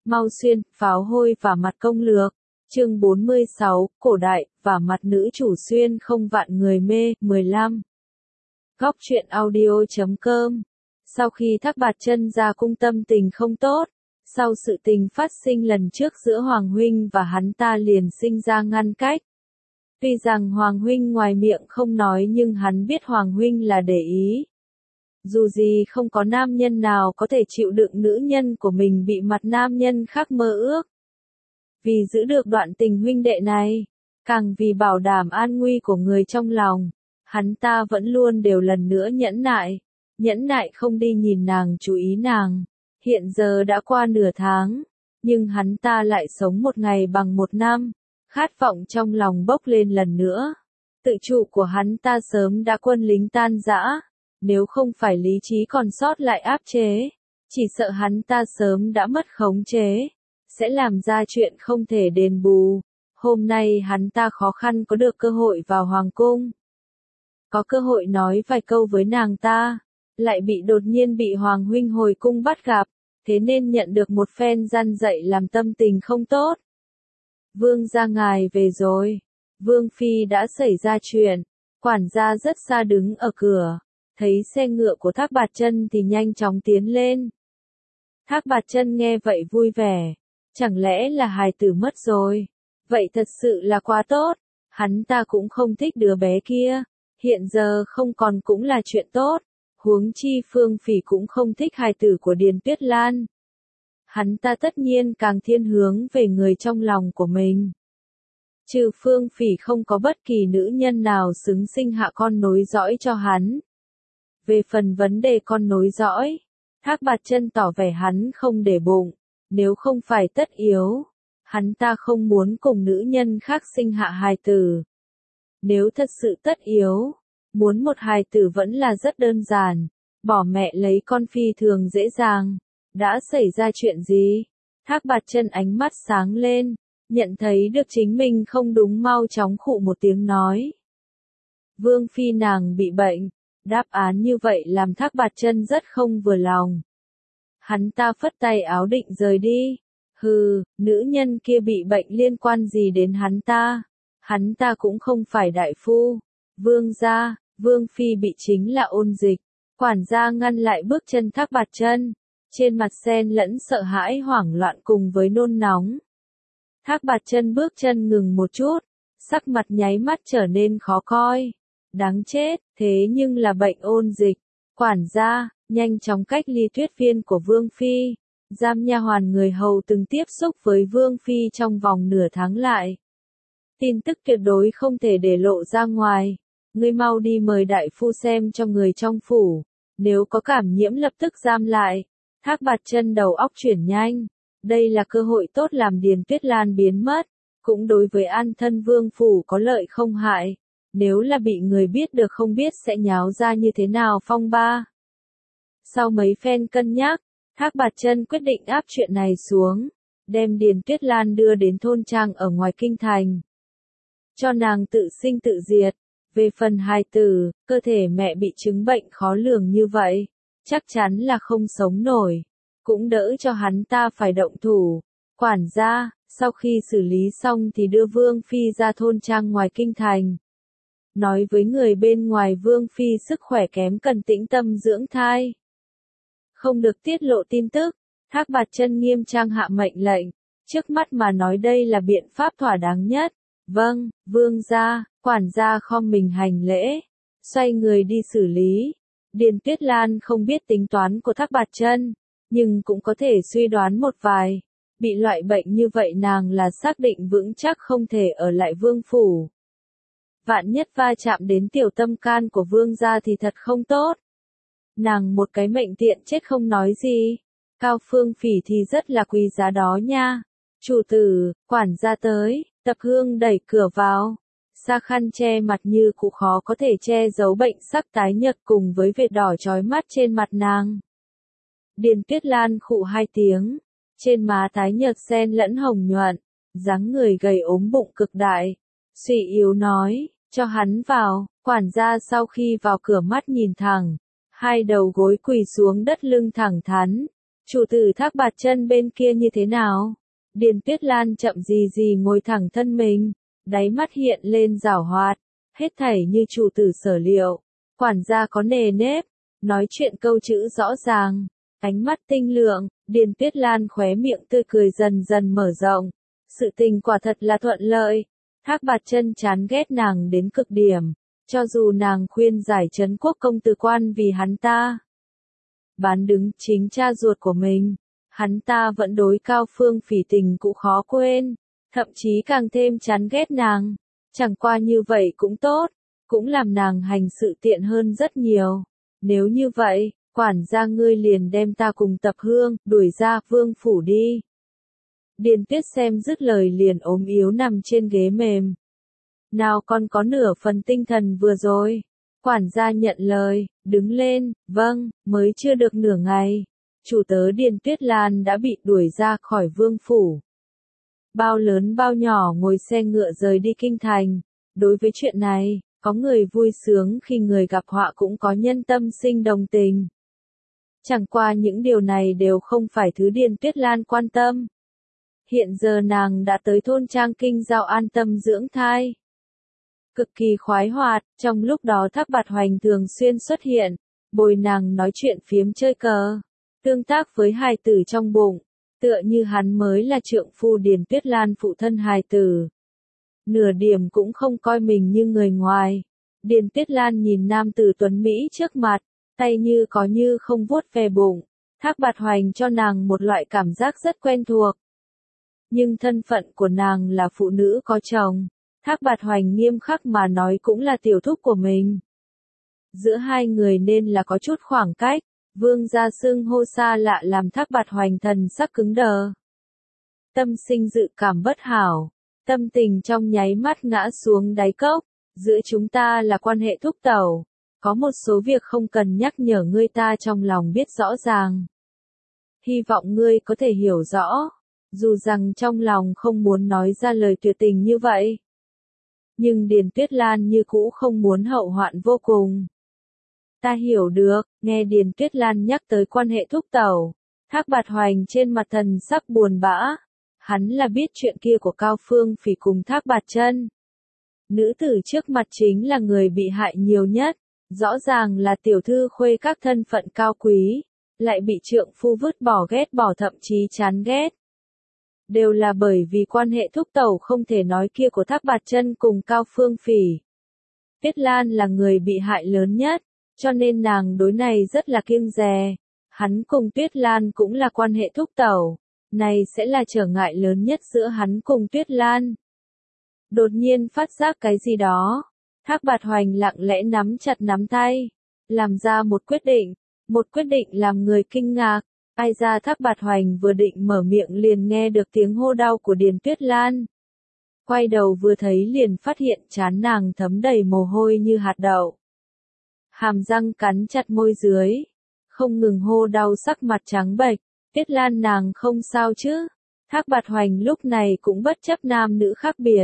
Mau Xuyên, pháo hôi và mặt công lược. Chương 46, cổ đại, và mặt nữ chủ xuyên không vạn người mê, 15. Góc truyện audio.com. Sau khi Thác Bạt Chân ra cung tâm tình không tốt, sau sự tình phát sinh lần trước giữa Hoàng Huynh và hắn ta liền sinh ra ngăn cách. Tuy rằng Hoàng Huynh ngoài miệng không nói nhưng hắn biết Hoàng Huynh là để ý. Dù gì không có nam nhân nào có thể chịu đựng nữ nhân của mình bị mặt nam nhân khác mơ ước. Vì giữ được đoạn tình huynh đệ này, càng vì bảo đảm an nguy của người trong lòng, hắn ta vẫn luôn đều lần nữa nhẫn nại không đi nhìn nàng chú ý nàng. Hiện giờ đã qua nửa tháng, nhưng hắn ta lại sống một ngày bằng một năm, khát vọng trong lòng bốc lên lần nữa. Tự chủ của hắn ta sớm đã quân lính tan rã, nếu không phải lý trí còn sót lại áp chế, chỉ sợ hắn ta sớm đã mất khống chế, sẽ làm ra chuyện không thể đền bù. Hôm nay hắn ta khó khăn có được cơ hội vào hoàng cung. Có cơ hội nói vài câu với nàng ta, lại bị đột nhiên bị Hoàng Huynh hồi cung bắt gặp, thế nên nhận được một phen răn dạy làm tâm tình không tốt. Vương gia ngài về rồi. Vương phi đã xảy ra chuyện. Quản gia rất xa đứng ở cửa, thấy xe ngựa của Thác Bạt Chân thì nhanh chóng tiến lên. Thác Bạt Chân nghe vậy vui vẻ, chẳng lẽ là hài tử mất rồi? Vậy thật sự là quá tốt, hắn ta cũng không thích đứa bé kia, hiện giờ không còn cũng là chuyện tốt, huống chi Phương Phỉ cũng không thích hài tử của Điền Tuyết Lan. Hắn ta tất nhiên càng thiên hướng về người trong lòng của mình. Trừ Phương Phỉ không có bất kỳ nữ nhân nào xứng sinh hạ con nối dõi cho hắn. Về phần vấn đề con nối dõi, Thác Bạt Chân tỏ vẻ hắn không để bụng, nếu không phải tất yếu, hắn ta không muốn cùng nữ nhân khác sinh hạ hài tử. Nếu thật sự tất yếu, muốn một hài tử vẫn là rất đơn giản, bỏ mẹ lấy con phi thường dễ dàng. Đã xảy ra chuyện gì? Thác Bạt Chân ánh mắt sáng lên, nhận thấy được chính mình không đúng mau chóng khụ một tiếng nói. Vương phi nàng bị bệnh. Đáp án như vậy làm Thác Bạt Chân rất không vừa lòng. Hắn ta phất tay áo định rời đi. Hừ, nữ nhân kia bị bệnh liên quan gì đến hắn ta? Hắn ta cũng không phải đại phu. Vương gia, Vương phi bị chính là ôn dịch. Quản gia ngăn lại bước chân Thác Bạt Chân, trên mặt xen lẫn sợ hãi hoảng loạn cùng với nôn nóng. Thác Bạt Chân bước chân ngừng một chút, sắc mặt nháy mắt trở nên khó coi. Đáng chết, thế nhưng là bệnh ôn dịch. Quản gia, nhanh chóng cách ly Tuyết Viên của Vương phi, giam nha hoàn người hầu từng tiếp xúc với Vương phi trong vòng nửa tháng lại. Tin tức tuyệt đối không thể để lộ ra ngoài. Ngươi mau đi mời đại phu xem cho người trong phủ, nếu có cảm nhiễm lập tức giam lại. Thác Bạt Chân đầu óc chuyển nhanh, đây là cơ hội tốt làm Điền Tuyết Lan biến mất, cũng đối với an thân vương phủ có lợi không hại. Nếu là bị người biết được không biết sẽ nháo ra như thế nào phong ba. Sau mấy phen cân nhắc, Thác Bạt Chân quyết định áp chuyện này xuống, đem Điền Tuyết Lan đưa đến thôn trang ở ngoài kinh thành. Cho nàng tự sinh tự diệt. Về phần hài tử, cơ thể mẹ bị chứng bệnh khó lường như vậy, chắc chắn là không sống nổi, cũng đỡ cho hắn ta phải động thủ. Quản gia, sau khi xử lý xong thì đưa Vương phi ra thôn trang ngoài kinh thành. Nói với người bên ngoài Vương phi sức khỏe kém cần tĩnh tâm dưỡng thai. Không được tiết lộ tin tức. Thác Bạt Chân nghiêm trang hạ mệnh lệnh, trước mắt mà nói đây là biện pháp thỏa đáng nhất. Vâng, vương gia. Quản gia khom mình hành lễ, xoay người đi xử lý. Điền Tuyết Lan không biết tính toán của Thác Bạt Chân, nhưng cũng có thể suy đoán một vài. Bị loại bệnh như vậy nàng là xác định vững chắc không thể ở lại vương phủ. Vạn nhất va chạm đến tiểu tâm can của vương gia thì thật không tốt. Nàng một cái mệnh tiện chết không nói gì. Cao Phương Phỉ thì rất là quý giá đó nha. Chủ tử, quản gia tới, Tập Hương đẩy cửa vào. Sa khăn che mặt như cụ khó có thể che giấu bệnh sắc tái nhợt cùng với vệt đỏ chói mắt trên mặt nàng. Điền Tuyết Lan khụ hai tiếng, trên má tái nhợt xen lẫn hồng nhuận, dáng người gầy ốm bụng cực đại, suy yếu nói, cho hắn vào. Quản gia sau khi vào cửa mắt nhìn thẳng, hai đầu gối quỳ xuống đất lưng thẳng thắn, Chủ tử Thác Bạt Chân bên kia như thế nào? Điền Tuyết Lan chậm gì ngồi thẳng thân mình, đáy mắt hiện lên giảo hoạt, hết thảy như chủ tử sở liệu, quản gia có nề nếp, nói chuyện câu chữ rõ ràng, ánh mắt tinh lượng, Điền Tuyết Lan khóe miệng tươi cười dần dần mở rộng, sự tình quả thật là thuận lợi, Thác Bạt Chân chán ghét nàng đến cực điểm, cho dù nàng khuyên giải Trấn Quốc công từ quan vì hắn ta bán đứng chính cha ruột của mình. Hắn ta vẫn đối Cao Phương Phỉ tình cũ khó quên, thậm chí càng thêm chán ghét nàng. Chẳng qua như vậy cũng tốt, cũng làm nàng hành sự tiện hơn rất nhiều. Nếu như vậy, quản gia ngươi liền đem ta cùng Tập Hương đuổi ra vương phủ đi. Điền Tuyết xem dứt lời liền ốm yếu nằm trên ghế mềm. Nào còn có nửa phần tinh thần vừa rồi. Quản gia nhận lời, đứng lên, vâng, mới chưa được nửa ngày. Chủ tớ Điền Tuyết Lan đã bị đuổi ra khỏi vương phủ. Bao lớn bao nhỏ ngồi xe ngựa rời đi kinh thành. Đối với chuyện này, có người vui sướng khi người gặp họa cũng có nhân tâm sinh đồng tình. Chẳng qua những điều này đều không phải thứ Điền Tuyết Lan quan tâm. Hiện giờ nàng đã tới thôn Trang Kinh Giao an tâm dưỡng thai. Cực kỳ khoái hoạt, trong lúc đó Thác Bạt Hoành thường xuyên xuất hiện, bồi nàng nói chuyện phiếm chơi cờ, tương tác với hài tử trong bụng, tựa như hắn mới là trượng phu Điền Tuyết Lan phụ thân hài tử. Nửa điểm cũng không coi mình như người ngoài. Điền Tuyết Lan nhìn nam tử tuấn Mỹ trước mặt, tay như có như không vuốt ve bụng. Thác Bạt Hoành cho nàng một loại cảm giác rất quen thuộc. Nhưng thân phận của nàng là phụ nữ có chồng. Thác Bạt Hoành nghiêm khắc mà nói cũng là tiểu thúc của mình. Giữa hai người nên là có chút khoảng cách, vương gia xưng hô xa lạ làm Thác Bạt Hoành thần sắc cứng đờ. Tâm sinh dự cảm bất hảo, tâm tình trong nháy mắt ngã xuống đáy cốc, giữa chúng ta là quan hệ thúc tẩu, có một số việc không cần nhắc nhở ngươi ta trong lòng biết rõ ràng. Hy vọng ngươi có thể hiểu rõ, dù rằng trong lòng không muốn nói ra lời tuyệt tình như vậy. Nhưng Điền Tuyết Lan như cũ không muốn hậu hoạn vô cùng. Ta hiểu được, nghe Điền Tuyết Lan nhắc tới quan hệ thúc tẩu, Thác Bạt Hoành trên mặt thần sắc buồn bã. Hắn là biết chuyện kia của Cao Phương Phỉ cùng Thác Bạt Chân. Nữ tử trước mặt chính là người bị hại nhiều nhất, rõ ràng là tiểu thư khuê các thân phận cao quý, lại bị trượng phu vứt bỏ ghét bỏ thậm chí chán ghét. Đều là bởi vì quan hệ thúc tẩu không thể nói kia của Thác Bạt Chân cùng Cao Phương Phỉ. Tuyết Lan là người bị hại lớn nhất, cho nên nàng đối này rất là kiêng dè. Hắn cùng Tuyết Lan cũng là quan hệ thúc tẩu, này sẽ là trở ngại lớn nhất giữa hắn cùng Tuyết Lan. Đột nhiên phát giác cái gì đó, Thác Bạt Hoành lặng lẽ nắm chặt nắm tay, làm ra một quyết định làm người kinh ngạc. Ai ra Thác Bạt Hoành vừa định mở miệng liền nghe được tiếng hô đau của Điền Tuyết Lan. Quay đầu vừa thấy liền phát hiện trán nàng thấm đầy mồ hôi như hạt đậu. Hàm răng cắn chặt môi dưới, không ngừng hô đau sắc mặt trắng bệch. Tuyết Lan nàng không sao chứ? Thác Bạt Hoành lúc này cũng bất chấp nam nữ khác biệt.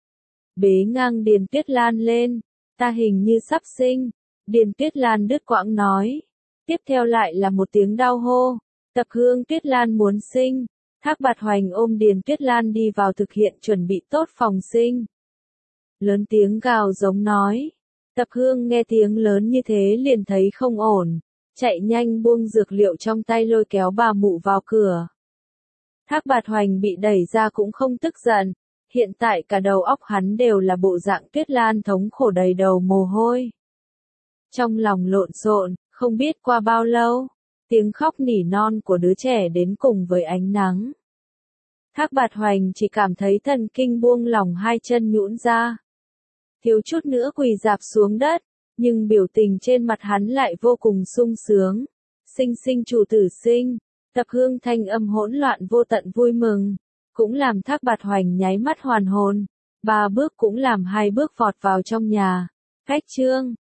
Bế ngang Điền Tuyết Lan lên, ta hình như sắp sinh. Điền Tuyết Lan đứt quãng nói. Tiếp theo lại là một tiếng đau hô. Tập Hương Tuyết Lan muốn sinh. Thác Bạt Hoành ôm Điền Tuyết Lan đi vào thực hiện chuẩn bị tốt phòng sinh. Lớn tiếng gào giống nói. Tập Hương nghe tiếng lớn như thế liền thấy không ổn, chạy nhanh buông dược liệu trong tay lôi kéo bà mụ vào cửa. Thác Bạt Hoành bị đẩy ra cũng không tức giận, hiện tại cả đầu óc hắn đều là bộ dạng Tuyết Lan thống khổ đầy đầu mồ hôi. Trong lòng lộn xộn, không biết qua bao lâu, tiếng khóc nỉ non của đứa trẻ đến cùng với ánh nắng. Thác Bạt Hoành chỉ cảm thấy thần kinh buông lỏng, hai chân nhũn ra. Thiếu chút nữa quỳ rạp xuống đất, nhưng biểu tình trên mặt hắn lại vô cùng sung sướng. Sinh sinh chủ tử sinh, Tập Hương thanh âm hỗn loạn vô tận vui mừng, cũng làm Thác Bạt Hoành nháy mắt hoàn hồn. 3 bước cũng làm 2 bước vọt vào trong nhà. Cách trương,